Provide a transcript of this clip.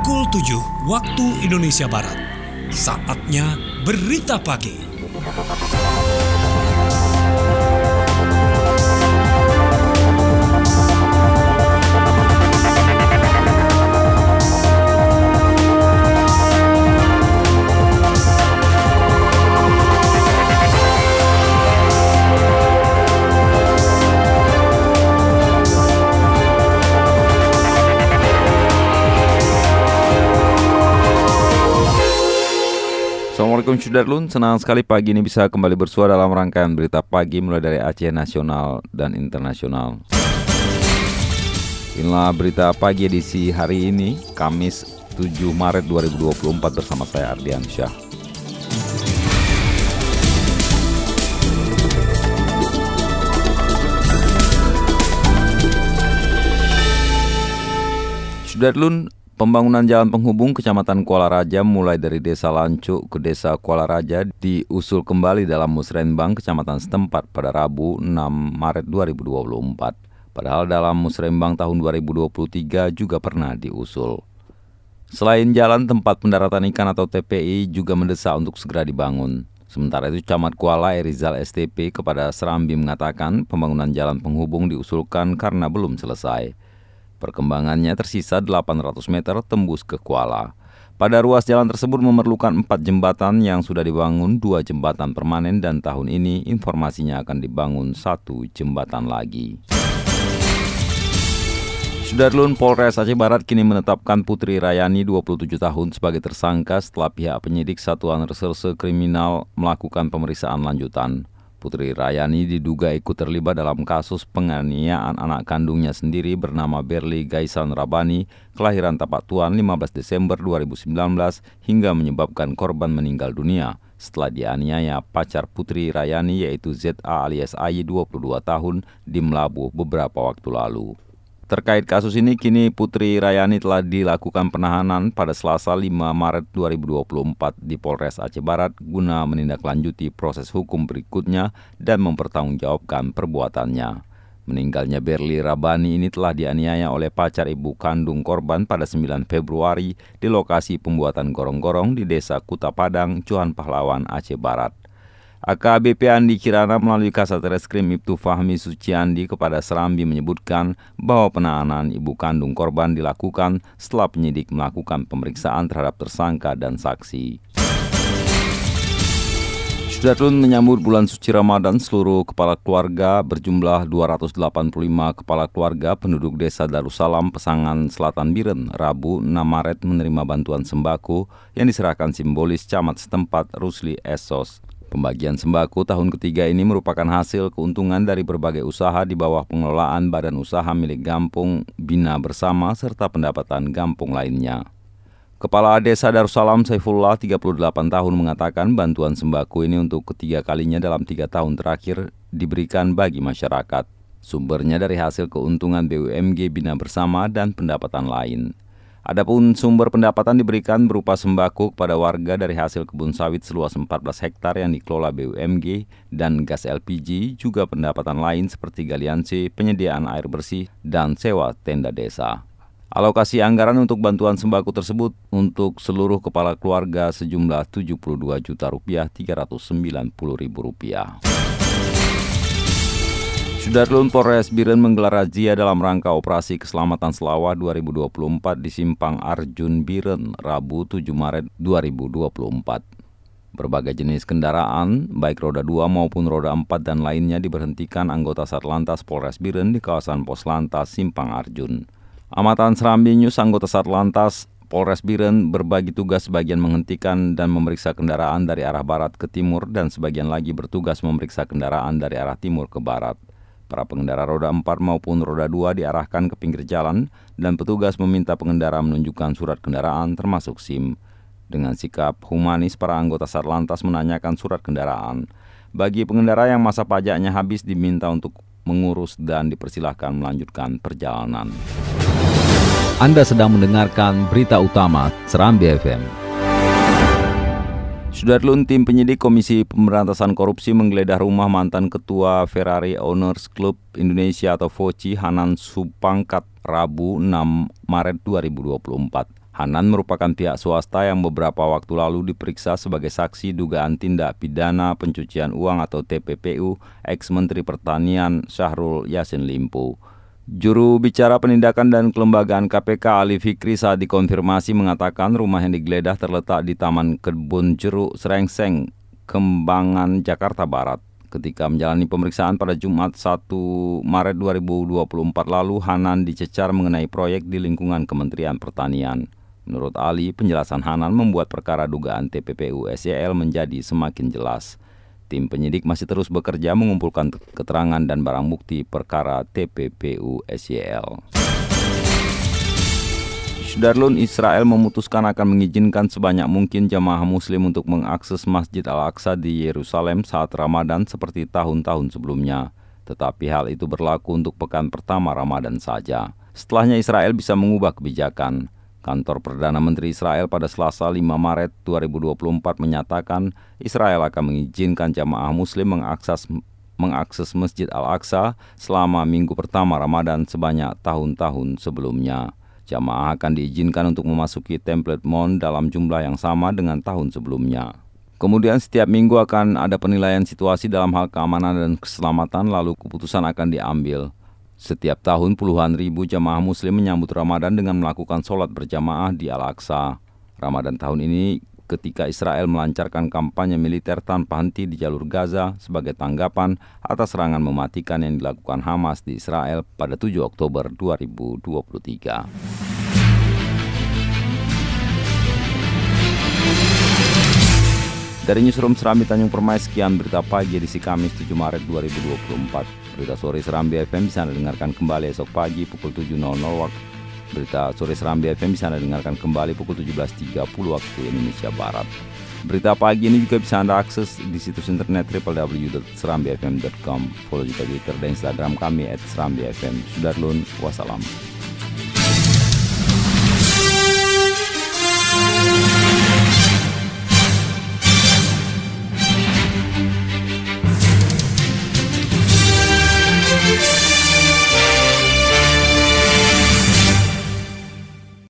Pukul 7 waktu Indonesia Barat. Saatnya berita pagi. Assalamualaikum Sudarlun, senang sekali pagi ini bisa kembali bersua dalam rangkaian berita pagi mulai dari Aceh nasional dan internasional. Inilah berita pagi edisi hari ini, Kamis 7 Maret 2024 bersama saya Ardian Syah. Sudarlun, pembangunan jalan penghubung Kecamatan Kuala Raja mulai dari Desa Lancuk ke Desa Kuala Raja diusul kembali dalam musrenbang Kecamatan setempat pada Rabu 6 Maret 2024. Padahal dalam musrenbang tahun 2023 juga pernah diusul. Selain jalan, tempat pendaratan ikan atau TPI juga mendesak untuk segera dibangun. Sementara itu Camat Kuala Erizal STP kepada Serambi mengatakan pembangunan jalan penghubung diusulkan karena belum selesai. Perkembangannya tersisa 800 meter tembus ke Kuala. Pada ruas jalan tersebut memerlukan 4 jembatan yang sudah dibangun, 2 jembatan permanen dan tahun ini informasinya akan dibangun 1 jembatan lagi. Sudarlun, Polres Aceh Barat kini menetapkan Putri Rayani 27 tahun sebagai tersangka setelah pihak penyidik Satuan Reserse Kriminal melakukan pemeriksaan lanjutan. Putri Rayani diduga ikut terlibat dalam kasus penganiayaan anak kandungnya sendiri bernama Berli Gaisan Rabani, kelahiran Tapak Tuan 15 Desember 2019, hingga menyebabkan korban meninggal dunia setelah dianiaya pacar Putri Rayani yaitu ZA alias AY 22 tahun di Melabuh beberapa waktu lalu. Terkait kasus ini, kini Putri Rayani telah dilakukan penahanan pada Selasa 5 Maret 2024 di Polres Aceh Barat guna menindaklanjuti proses hukum berikutnya dan mempertanggungjawabkan perbuatannya. Meninggalnya Berli Rabani ini telah dianiaya oleh pacar ibu kandung korban pada 9 Februari di lokasi pembuatan gorong-gorong di Desa Kuta Padang, Johan Pahlawan, Aceh Barat. AKBP Andi Kirana melalui Kasat Reskrim Ibtu Fahmi Suciandi kepada Serambi menyebutkan bahwa penahanan ibu kandung korban dilakukan setelah penyidik melakukan pemeriksaan terhadap tersangka dan saksi. Sudarlun, menyambut bulan suci Ramadan, seluruh kepala keluarga berjumlah 285 kepala keluarga penduduk Desa Darussalam, Pesangan Selatan Biren, Rabu 6 Maret menerima bantuan sembako yang diserahkan simbolis camat setempat Rusli Esos. Pembagian sembako tahun ketiga ini merupakan hasil keuntungan dari berbagai usaha di bawah pengelolaan badan usaha milik Gampung Bina Bersama serta pendapatan Gampung lainnya. Kepala Desa Darussalam Saifullah 38 tahun mengatakan bantuan sembako ini untuk ketiga kalinya dalam 3 tahun terakhir diberikan bagi masyarakat. Sumbernya dari hasil keuntungan BUMG Bina Bersama dan pendapatan lain. Adapun sumber pendapatan diberikan berupa sembako kepada warga dari hasil kebun sawit seluas 14 hektar yang dikelola BUMG dan gas LPG, juga pendapatan lain seperti galiansi, penyediaan air bersih, dan sewa tenda desa. Alokasi anggaran untuk bantuan sembako tersebut untuk seluruh kepala keluarga sejumlah Rp72.390.000. Sudarlun, Polres Biren menggelar razia dalam rangka Operasi Keselamatan Selawah 2024 di Simpang Arjun Biren, Rabu 7 Maret 2024. Berbagai jenis kendaraan, baik roda 2 maupun roda 4 dan lainnya diberhentikan anggota Satlantas Polres Biren di kawasan Pos Lantas Simpang Arjun. Amatan Serambi News, anggota Satlantas Polres Biren berbagi tugas, sebagian menghentikan dan memeriksa kendaraan dari arah barat ke timur dan sebagian lagi bertugas memeriksa kendaraan dari arah timur ke barat. Para pengendara roda 4 maupun roda 2 diarahkan ke pinggir jalan dan petugas meminta pengendara menunjukkan surat kendaraan termasuk SIM. Dengan sikap humanis, para anggota Satlantas menanyakan surat kendaraan. Bagi pengendara yang masa pajaknya habis diminta untuk mengurus dan dipersilahkan melanjutkan perjalanan. Anda sedang mendengarkan berita utama Serambi FM. Sudarlun, tim penyidik Komisi Pemberantasan Korupsi menggeledah rumah mantan Ketua Ferrari Owners Club Indonesia atau FOCI Hanan Supangkat Rabu 6 Maret 2024. Hanan merupakan pihak swasta yang beberapa waktu lalu diperiksa sebagai saksi dugaan tindak pidana pencucian uang atau TPPU ex-Menteri Pertanian Syahrul Yassin Limpo. Juru bicara penindakan dan kelembagaan KPK Ali Fikri saat dikonfirmasi mengatakan rumah yang digeledah terletak di Taman Kebun Jeruk Srengseng, Kembangan, Jakarta Barat. Ketika menjalani pemeriksaan pada Jumat 1 Maret 2024 lalu, Hanan dicecar mengenai proyek di lingkungan Kementerian Pertanian. Menurut Ali, penjelasan Hanan membuat perkara dugaan TPPU SYL menjadi semakin jelas. Tim penyidik masih terus bekerja mengumpulkan keterangan dan barang bukti perkara TPPU SYL. Sudarlun, Israel memutuskan akan mengizinkan sebanyak mungkin jamaah muslim untuk mengakses Masjid Al-Aqsa di Yerusalem saat Ramadan seperti tahun-tahun sebelumnya. Tetapi hal itu berlaku untuk pekan pertama Ramadan saja. Setelahnya Israel bisa mengubah kebijakan. Kantor Perdana Menteri Israel pada Selasa 5 Maret 2024 menyatakan Israel akan mengizinkan jamaah muslim mengakses Masjid Al-Aqsa selama minggu pertama Ramadan sebanyak tahun-tahun sebelumnya. Jamaah akan diizinkan untuk memasuki Template Mount dalam jumlah yang sama dengan tahun sebelumnya. Kemudian setiap minggu akan ada penilaian situasi dalam hal keamanan dan keselamatan, lalu keputusan akan diambil. Setiap tahun puluhan ribu jamaah muslim menyambut Ramadan dengan melakukan sholat berjamaah di Al-Aqsa. Ramadan tahun ini ketika Israel melancarkan kampanye militer tanpa henti di jalur Gaza sebagai tanggapan atas serangan mematikan yang dilakukan Hamas di Israel pada 7 Oktober 2023. Dari Newsroom Serambi Tanjung Permai, sekian berita pagi edisi Kamis 7 Maret 2024. Berita sore Serambi FM bisa Anda dengarkan kembali esok pagi pukul 7.00 waktu. Berita sore Serambi FM bisa Anda dengarkan kembali pukul 17.30 waktu Indonesia Barat. Berita pagi ini juga bisa Anda akses di situs internet www.serambifm.com. Follow juga Twitter dan Instagram kami @serambifm. Sudarlun, wassalam.